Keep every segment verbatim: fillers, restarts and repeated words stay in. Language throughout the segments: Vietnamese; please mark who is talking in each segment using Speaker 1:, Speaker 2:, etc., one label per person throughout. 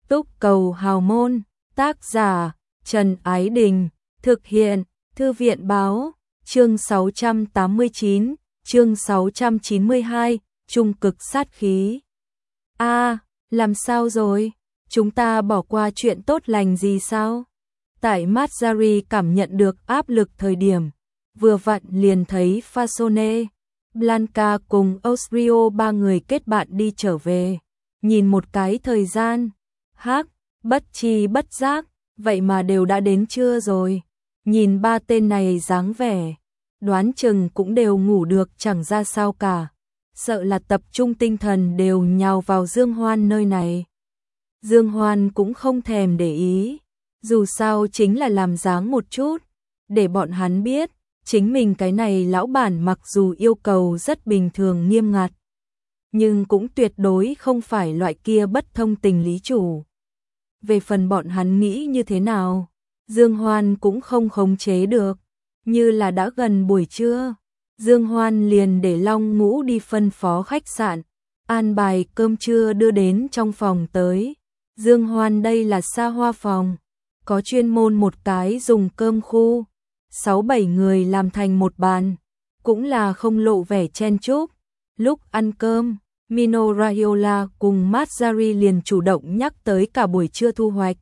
Speaker 1: Túc Cầu Hào Môn, tác giả Trần Ái Đình, thực hiện Thư viện Báo, chương sáu trăm tám mươi chín, chương sáu trăm chín mươi hai, trung cực sát khí. A, à, làm sao rồi? Chúng ta bỏ qua chuyện tốt lành gì sao? Tại Matsuri cảm nhận được áp lực thời điểm, vừa vặn liền thấy Fasone, Blanca cùng Osrio ba người kết bạn đi trở về. Nhìn một cái thời gian, hắc, bất chi bất giác, vậy mà đều đã đến trưa rồi. Nhìn ba tên này dáng vẻ, đoán chừng cũng đều ngủ được chẳng ra sao cả. Sợ là tập trung tinh thần đều nhào vào Dương Hoan nơi này. Dương Hoan cũng không thèm để ý, dù sao chính là làm dáng một chút, để bọn hắn biết, chính mình cái này lão bản mặc dù yêu cầu rất bình thường nghiêm ngặt, nhưng cũng tuyệt đối không phải loại kia bất thông tình lý chủ. Về phần bọn hắn nghĩ như thế nào, Dương Hoan cũng không khống chế được, như là đã gần buổi trưa, Dương Hoan liền để Long Ngũ đi phân phó khách sạn, an bài cơm trưa đưa đến trong phòng tới. Dương Hoan đây là xa hoa phòng, có chuyên môn một cái dùng cơm khu, sáu bảy người làm thành một bàn, cũng là không lộ vẻ chen chúc. Lúc ăn cơm, Mino Raiola cùng Matsuri liền chủ động nhắc tới cả buổi trưa thu hoạch.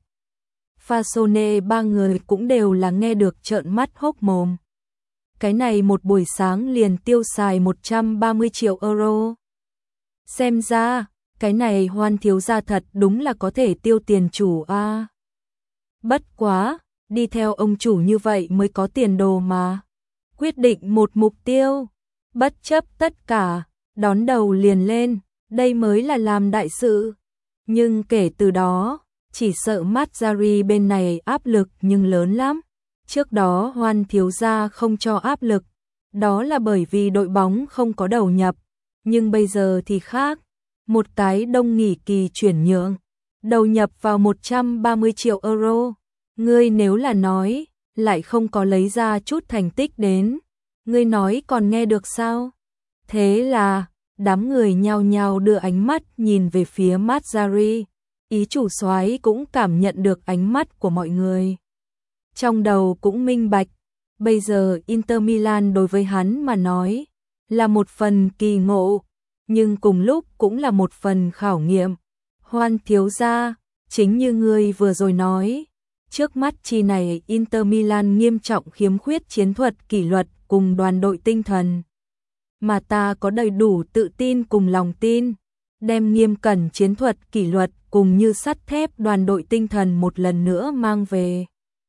Speaker 1: Fasone ba người cũng đều là nghe được trợn mắt hốc mồm. Cái này một buổi sáng liền tiêu xài một trăm ba mươi triệu euro. Xem ra, cái này Hoan thiếu gia thật đúng là có thể tiêu tiền chủ a. À. Bất quá, đi theo ông chủ như vậy mới có tiền đồ mà. Quyết định một mục tiêu, bất chấp tất cả, đón đầu liền lên, đây mới là làm đại sự. Nhưng kể từ đó, chỉ sợ Matsuri bên này áp lực nhưng lớn lắm. Trước đó Hoan thiếu gia không cho áp lực, đó là bởi vì đội bóng không có đầu nhập. Nhưng bây giờ thì khác, một cái đông nghỉ kỳ chuyển nhượng, đầu nhập vào một trăm ba mươi triệu euro. Ngươi nếu là nói, lại không có lấy ra chút thành tích đến, ngươi nói còn nghe được sao? Thế là, đám người nhao nhao đưa ánh mắt nhìn về phía Matsuri, ý chủ soái cũng cảm nhận được ánh mắt của mọi người. Trong đầu cũng minh bạch, bây giờ Inter Milan đối với hắn mà nói, là một phần kỳ ngộ, nhưng cùng lúc cũng là một phần khảo nghiệm. Hoan thiếu gia, chính như ngươi vừa rồi nói, trước mắt chi này Inter Milan nghiêm trọng khiếm khuyết chiến thuật kỷ luật cùng đoàn đội tinh thần. Mà ta có đầy đủ tự tin cùng lòng tin, đem nghiêm cẩn chiến thuật kỷ luật cùng như sắt thép đoàn đội tinh thần một lần nữa mang về.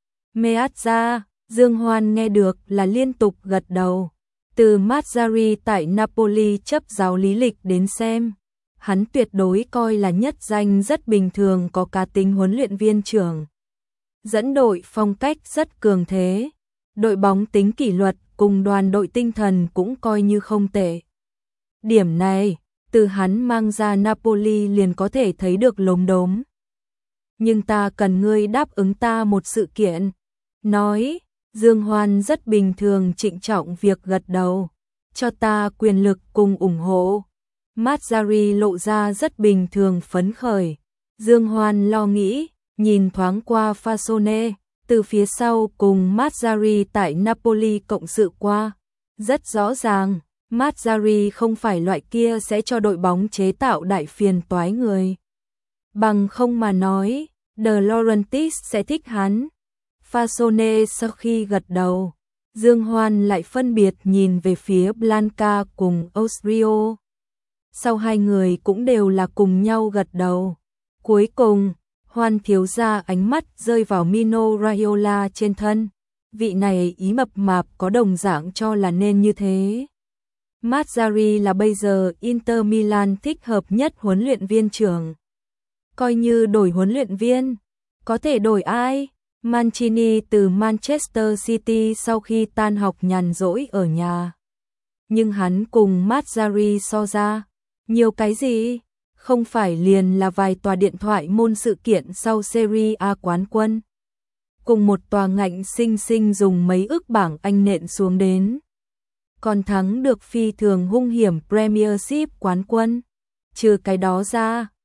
Speaker 1: Meazza, Dương Hoan nghe được là liên tục gật đầu. Từ Matsuri tại Napoli chấp giáo lý lịch đến xem, hắn tuyệt đối coi là nhất danh rất bình thường có cá tính huấn luyện viên trưởng. Dẫn đội phong cách rất cường thế, đội bóng tính kỷ luật cùng đoàn đội tinh thần cũng coi như không tệ. Điểm này, từ hắn mang ra Napoli liền có thể thấy được lốm đốm. Nhưng ta cần ngươi đáp ứng ta một sự kiện. Nói, Dương Hoan rất bình thường trịnh trọng việc gật đầu. Cho ta quyền lực cùng ủng hộ. Matsuri lộ ra rất bình thường phấn khởi. Dương Hoan lo nghĩ, nhìn thoáng qua Fasone, từ phía sau cùng Matsuri tại Napoli cộng sự qua. Rất rõ ràng, Matsuri không phải loại kia sẽ cho đội bóng chế tạo đại phiền toái người. Bằng không mà nói, De Laurentiis sẽ thích hắn. Fasone sau khi gật đầu, Dương Hoan lại phân biệt nhìn về phía Blanca cùng Osrio. Sau hai người cũng đều là cùng nhau gật đầu. Cuối cùng, Hoan thiếu gia ánh mắt rơi vào Mino Raiola trên thân. Vị này ý mập mạp có đồng dạng cho là nên như thế. Matsuri là bây giờ Inter Milan thích hợp nhất huấn luyện viên trưởng. Coi như đổi huấn luyện viên, có thể đổi ai? Mancini từ Manchester City sau khi tan học nhàn rỗi ở nhà. Nhưng hắn cùng Matsuri so ra, nhiều cái gì? Không phải liền là vài tòa điện thoại môn sự kiện sau Serie A quán quân. Cùng một tòa ngạnh sinh sinh dùng mấy ức bảng Anh nện xuống đến. Còn thắng được phi thường hung hiểm Premiership quán quân. Trừ cái đó ra,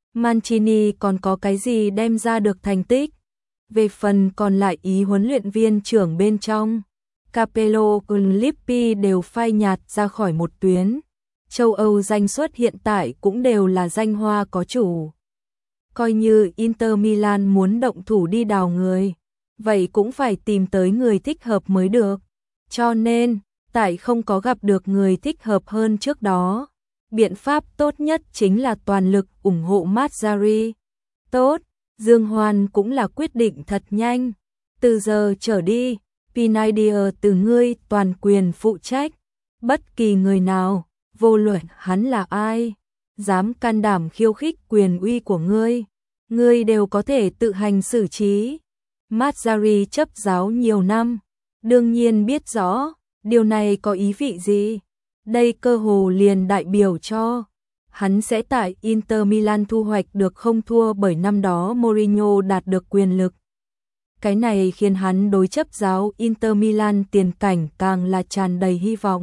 Speaker 1: Mancini còn có cái gì đem ra được thành tích. Về phần còn lại ý huấn luyện viên trưởng bên trong, Capello cùng Lippi đều phai nhạt ra khỏi một tuyến. Châu Âu danh suất hiện tại cũng đều là danh hoa có chủ. Coi như Inter Milan muốn động thủ đi đào người, vậy cũng phải tìm tới người thích hợp mới được. Cho nên, tại không có gặp được người thích hợp hơn trước đó, biện pháp tốt nhất chính là toàn lực ủng hộ Mazzarri. Tốt, Dương Hoan cũng là quyết định thật nhanh. Từ giờ trở đi, Pinaider từ ngươi toàn quyền phụ trách. Bất kỳ người nào, vô luận hắn là ai, dám can đảm khiêu khích quyền uy của ngươi, ngươi đều có thể tự hành xử trí. Mazzarri chấp giáo nhiều năm, đương nhiên biết rõ, điều này có ý vị gì. Đây cơ hồ liền đại biểu cho hắn sẽ tại Inter Milan thu hoạch được không thua bởi năm đó Mourinho đạt được quyền lực. Cái này khiến hắn đối chấp giáo Inter Milan tiền cảnh càng là tràn đầy hy vọng.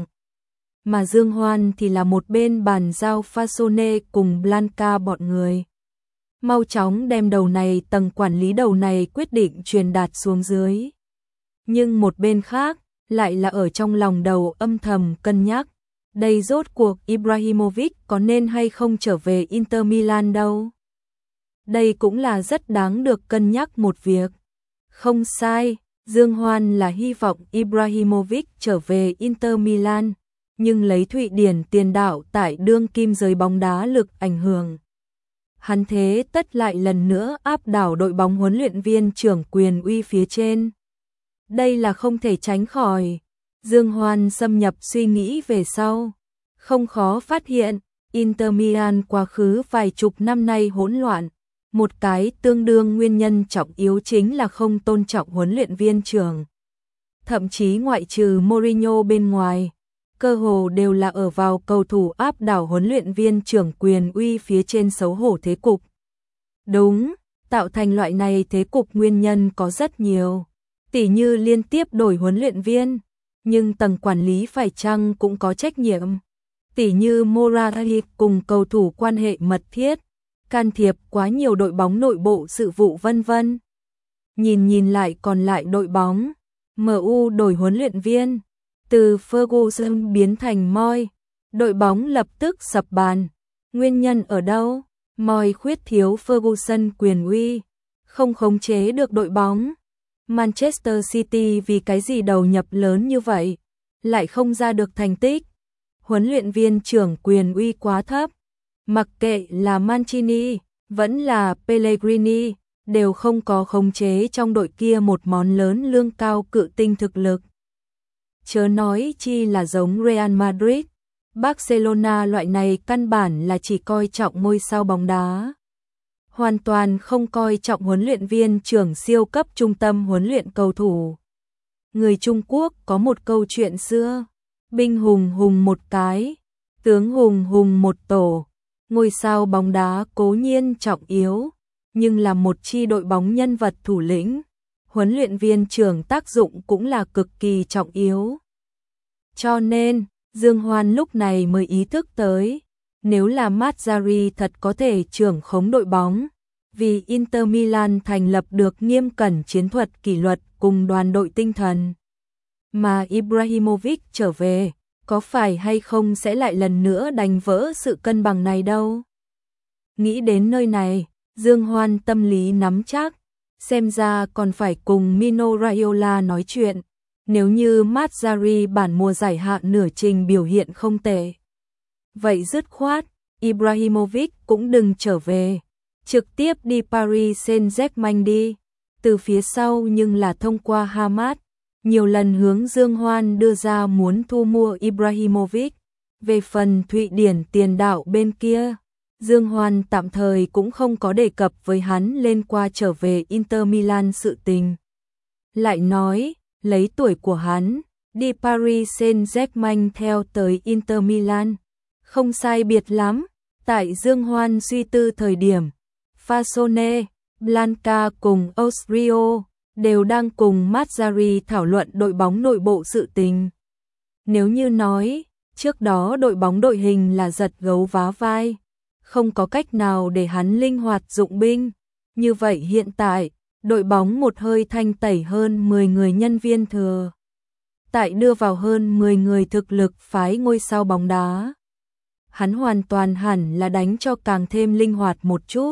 Speaker 1: Mà Dương Hoan thì là một bên bàn giao Fasone cùng Blanca bọn người. Mau chóng đem đầu này tầng quản lý đầu này quyết định truyền đạt xuống dưới. Nhưng một bên khác, lại là ở trong lòng đầu âm thầm cân nhắc. Đây rốt cuộc Ibrahimovic có nên hay không trở về Inter Milan đâu. Đây cũng là rất đáng được cân nhắc một việc. Không sai, Dương Hoan là hy vọng Ibrahimovic trở về Inter Milan, nhưng lấy Thụy Điển tiền đạo tại đương kim giới bóng đá lực ảnh hưởng. Hắn thế tất lại lần nữa áp đảo đội bóng huấn luyện viên trưởng quyền uy phía trên. Đây là không thể tránh khỏi. Dương Hoan xâm nhập suy nghĩ về sau, không khó phát hiện, Inter Milan quá khứ vài chục năm nay hỗn loạn, một cái tương đương nguyên nhân trọng yếu chính là không tôn trọng huấn luyện viên trưởng. Thậm chí ngoại trừ Mourinho bên ngoài, cơ hồ đều là ở vào cầu thủ áp đảo huấn luyện viên trưởng quyền uy phía trên xấu hổ thế cục. Đúng, tạo thành loại này thế cục nguyên nhân có rất nhiều, tỉ như liên tiếp đổi huấn luyện viên. Nhưng tầng quản lý phải chăng cũng có trách nhiệm, tỉ như Morari cùng cầu thủ quan hệ mật thiết, can thiệp quá nhiều đội bóng nội bộ sự vụ vân vân. Nhìn nhìn lại còn lại đội bóng, em u đổi huấn luyện viên, từ Ferguson biến thành Moyes, đội bóng lập tức sập bàn. Nguyên nhân ở đâu? Moyes khuyết thiếu Ferguson quyền uy, không khống chế được đội bóng. Manchester City vì cái gì đầu nhập lớn như vậy, lại không ra được thành tích. Huấn luyện viên trưởng quyền uy quá thấp. Mặc kệ là Mancini, vẫn là Pellegrini, đều không có khống chế trong đội kia một món lớn lương cao cự tinh thực lực. Chớ nói chi là giống Real Madrid, Barcelona loại này căn bản là chỉ coi trọng ngôi sao bóng đá. Hoàn toàn không coi trọng huấn luyện viên trưởng siêu cấp trung tâm huấn luyện cầu thủ. Người Trung Quốc có một câu chuyện xưa, binh hùng hùng một cái, tướng hùng hùng một tổ. Ngôi sao bóng đá cố nhiên trọng yếu, nhưng là một chi đội bóng nhân vật thủ lĩnh, huấn luyện viên trưởng tác dụng cũng là cực kỳ trọng yếu. Cho nên, Dương Hoan lúc này mới ý thức tới, nếu là Mazzarri thật có thể trưởng khống đội bóng, vì Inter Milan thành lập được nghiêm cẩn chiến thuật kỷ luật cùng đoàn đội tinh thần, mà Ibrahimovic trở về, có phải hay không sẽ lại lần nữa đánh vỡ sự cân bằng này đâu. Nghĩ đến nơi này, Dương Hoan tâm lý nắm chắc, xem ra còn phải cùng Mino Raiola nói chuyện, nếu như Mazzarri bản mùa giải hạn nửa trình biểu hiện không tệ. Vậy dứt khoát, Ibrahimovic cũng đừng trở về, trực tiếp đi Paris Saint-Germain đi, từ phía sau nhưng là thông qua Hamad, nhiều lần hướng Dương Hoan đưa ra muốn thu mua Ibrahimovic. Về phần Thụy Điển tiền đạo bên kia, Dương Hoan tạm thời cũng không có đề cập với hắn lên qua trở về Inter Milan sự tình. Lại nói, lấy tuổi của hắn, đi Paris Saint-Germain theo tới Inter Milan, không sai biệt lắm. Tại Dương Hoan suy tư thời điểm, Fasone, Blanca cùng Osrio đều đang cùng Mazzarri thảo luận đội bóng nội bộ sự tình. Nếu như nói, trước đó đội bóng đội hình là giật gấu vá vai, không có cách nào để hắn linh hoạt dụng binh. Như vậy hiện tại, đội bóng một hơi thanh tẩy hơn mười người nhân viên thừa. Tại đưa vào hơn mười người thực lực phái ngôi sao bóng đá. Hắn hoàn toàn hẳn là đánh cho càng thêm linh hoạt một chút.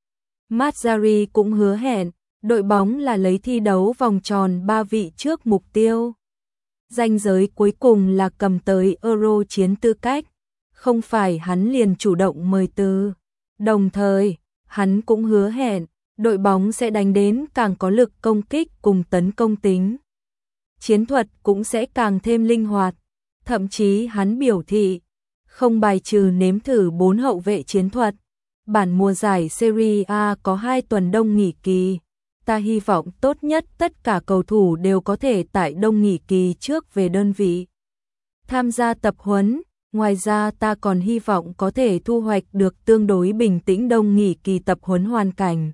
Speaker 1: Mazzarri cũng hứa hẹn, đội bóng là lấy thi đấu vòng tròn ba vị trước mục tiêu. Ranh giới cuối cùng là cầm tới Euro chiến tư cách, không phải hắn liền chủ động mời từ. Đồng thời, hắn cũng hứa hẹn, đội bóng sẽ đánh đến càng có lực công kích cùng tấn công tính. Chiến thuật cũng sẽ càng thêm linh hoạt, thậm chí hắn biểu thị, không bài trừ nếm thử bốn hậu vệ chiến thuật. Bản mùa giải Serie A có hai tuần đông nghỉ kỳ. Ta hy vọng tốt nhất tất cả cầu thủ đều có thể tại đông nghỉ kỳ trước về đơn vị tham gia tập huấn. Ngoài ra ta còn hy vọng có thể thu hoạch được tương đối bình tĩnh đông nghỉ kỳ tập huấn hoàn cảnh.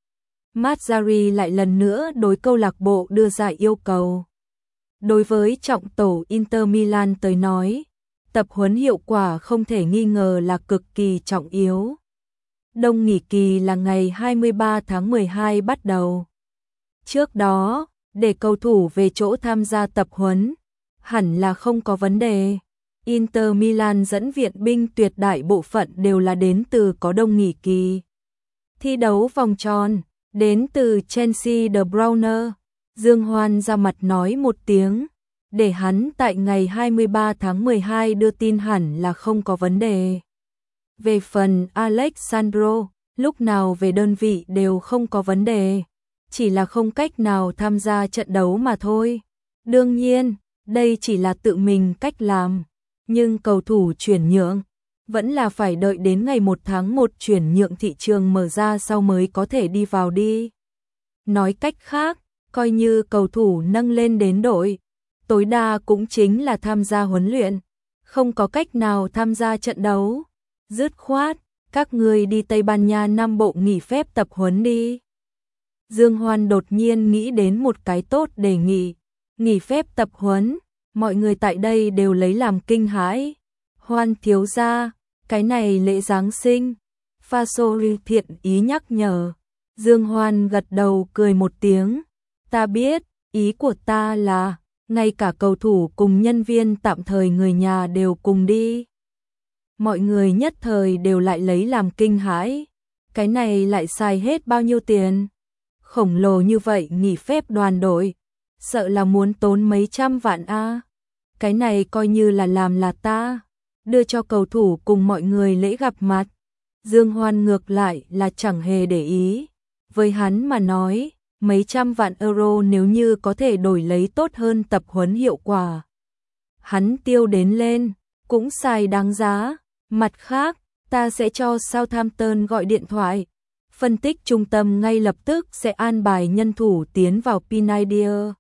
Speaker 1: Mazzarri lại lần nữa đối câu lạc bộ đưa ra yêu cầu. Đối với trọng tổ Inter Milan tới nói, tập huấn hiệu quả không thể nghi ngờ là cực kỳ trọng yếu. Đông nghỉ kỳ là ngày hai mươi ba tháng mười hai bắt đầu. Trước đó, để cầu thủ về chỗ tham gia tập huấn, hẳn là không có vấn đề. Inter Milan dẫn viện binh tuyệt đại bộ phận đều là đến từ có đông nghỉ kỳ. Thi đấu vòng tròn, đến từ Chelsea De Bruyne. Dương Hoan ra mặt nói một tiếng, để hắn tại ngày hai mươi ba tháng mười hai đưa tin hẳn là không có vấn đề. Về phần Alexandro, lúc nào về đơn vị đều không có vấn đề, chỉ là không cách nào tham gia trận đấu mà thôi. Đương nhiên, đây chỉ là tự mình cách làm, nhưng cầu thủ chuyển nhượng vẫn là phải đợi đến ngày một tháng một chuyển nhượng thị trường mở ra sau mới có thể đi vào đi. Nói cách khác, coi như cầu thủ nâng lên đến đội, tối đa cũng chính là tham gia huấn luyện, không có cách nào tham gia trận đấu. Dứt khoát, các người đi Tây Ban Nha năm bộ nghỉ phép tập huấn đi. Dương Hoan đột nhiên nghĩ đến một cái tốt đề nghị, nghỉ phép tập huấn, mọi người tại đây đều lấy làm kinh hãi. Hoan thiếu gia, cái này lễ Giáng sinh. Fasori thiện ý nhắc nhở. Dương Hoan gật đầu cười một tiếng. Ta biết, ý của ta là, ngay cả cầu thủ cùng nhân viên tạm thời người nhà đều cùng đi. Mọi người nhất thời đều lại lấy làm kinh hãi. Cái này lại xài hết bao nhiêu tiền? Khổng lồ như vậy nghỉ phép đoàn đội, sợ là muốn tốn mấy trăm vạn a. Cái này coi như là làm là ta đưa cho cầu thủ cùng mọi người lễ gặp mặt. Dương Hoan ngược lại là chẳng hề để ý. Với hắn mà nói, mấy trăm vạn euro nếu như có thể đổi lấy tốt hơn tập huấn hiệu quả, hắn tiêu đến lên, cũng xài đáng giá. Mặt khác, ta sẽ cho Southampton gọi điện thoại, phân tích trung tâm ngay lập tức sẽ an bài nhân thủ tiến vào Pinaider.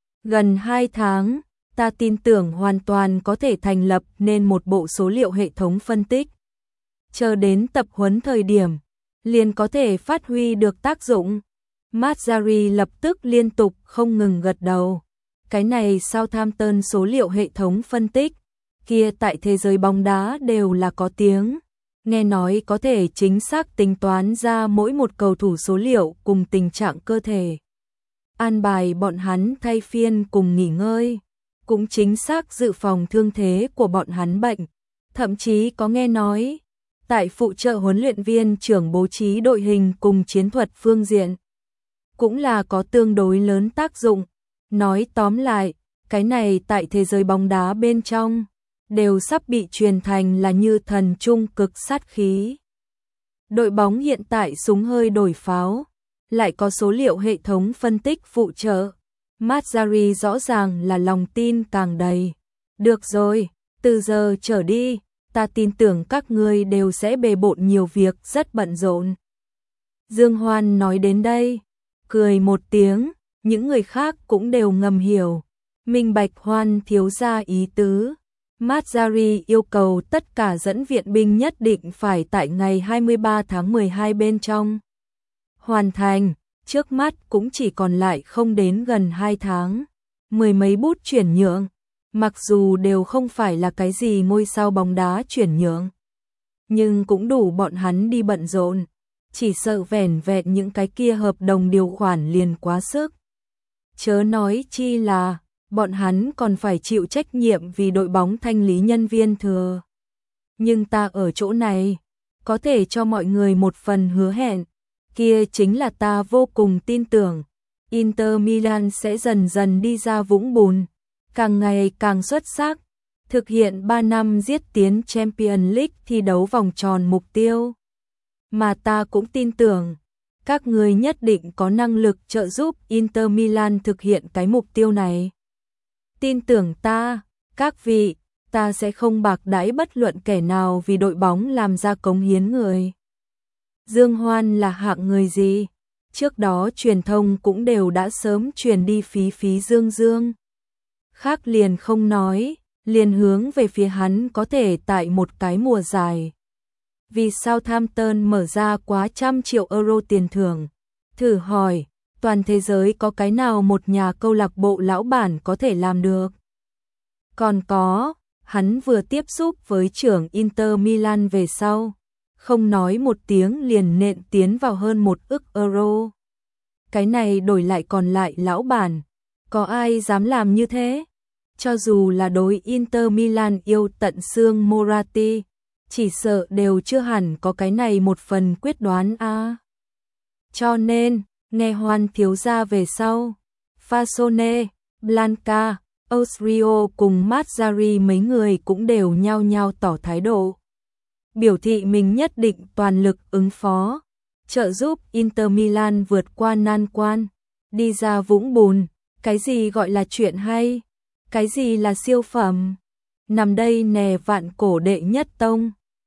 Speaker 1: Gần hai tháng, ta tin tưởng hoàn toàn có thể thành lập nên một bộ số liệu hệ thống phân tích. Chờ đến tập huấn thời điểm, liền có thể phát huy được tác dụng. Mazzarri lập tức liên tục không ngừng gật đầu. Cái này Southampton số liệu hệ thống phân tích, kia tại thế giới bóng đá đều là có tiếng. Nghe nói có thể chính xác tính toán ra mỗi một cầu thủ số liệu cùng tình trạng cơ thể. An bài bọn hắn thay phiên cùng nghỉ ngơi, cũng chính xác dự phòng thương thế của bọn hắn bệnh. Thậm chí có nghe nói, tại phụ trợ huấn luyện viên trưởng bố trí đội hình cùng chiến thuật phương diện, cũng là có tương đối lớn tác dụng. Nói tóm lại, cái này tại thế giới bóng đá bên trong, đều sắp bị truyền thành là như thần trung cực sát khí. Đội bóng hiện tại súng hơi đổi pháo, lại có số liệu hệ thống phân tích phụ trợ. Mazzarri rõ ràng là lòng tin càng đầy. Được rồi, từ giờ trở đi, ta tin tưởng các ngươi đều sẽ bề bộn nhiều việc rất bận rộn. Dương Hoan nói đến đây, cười một tiếng, những người khác cũng đều ngầm hiểu. Minh bạch Hoan thiếu gia ý tứ. Mazzarri yêu cầu tất cả dẫn viện binh nhất định phải tại ngày hai mươi ba tháng mười hai bên trong hoàn thành, trước mắt cũng chỉ còn lại không đến gần hai tháng. Mười mấy bút chuyển nhượng, mặc dù đều không phải là cái gì ngôi sao bóng đá chuyển nhượng, nhưng cũng đủ bọn hắn đi bận rộn, chỉ sợ vẻn vẹn những cái kia hợp đồng điều khoản liền quá sức. Chớ nói chi là, bọn hắn còn phải chịu trách nhiệm vì đội bóng thanh lý nhân viên thừa. Nhưng ta ở chỗ này, có thể cho mọi người một phần hứa hẹn, kia chính là ta vô cùng tin tưởng, Inter Milan sẽ dần dần đi ra vũng bùn, càng ngày càng xuất sắc, thực hiện ba năm giết tiến Champions League thi đấu vòng tròn mục tiêu. Mà ta cũng tin tưởng, các người nhất định có năng lực trợ giúp Inter Milan thực hiện cái mục tiêu này. Tin tưởng ta, các vị, ta sẽ không bạc đãi bất luận kẻ nào vì đội bóng làm ra cống hiến người. Dương Hoan là hạng người gì? Trước đó truyền thông cũng đều đã sớm truyền đi phí phí dương dương. Khác liền không nói, liền hướng về phía hắn có thể tại một cái mùa dài. Vì Southampton mở ra quá trăm triệu euro tiền thưởng. Thử hỏi, toàn thế giới có cái nào một nhà câu lạc bộ lão bản có thể làm được? Còn có, hắn vừa tiếp xúc với trưởng Inter Milan về sau, không nói một tiếng liền nện tiến vào hơn một ức euro. Cái này đổi lại còn lại lão bản, có ai dám làm như thế? Cho dù là đối Inter Milan yêu tận xương Moratti, chỉ sợ đều chưa hẳn có cái này một phần quyết đoán a. À. Cho nên, nghe Hoan thiếu gia về sau, Fasone, Blanca, Osrio cùng Mazzari mấy người cũng đều nhao nhao tỏ thái độ. Biểu thị mình nhất định toàn lực ứng phó, trợ giúp Inter Milan vượt qua nan quan, đi ra vũng bùn. Cái gì gọi là chuyện hay? Cái gì là siêu phẩm? Nằm đây nè vạn cổ đệ nhất tông.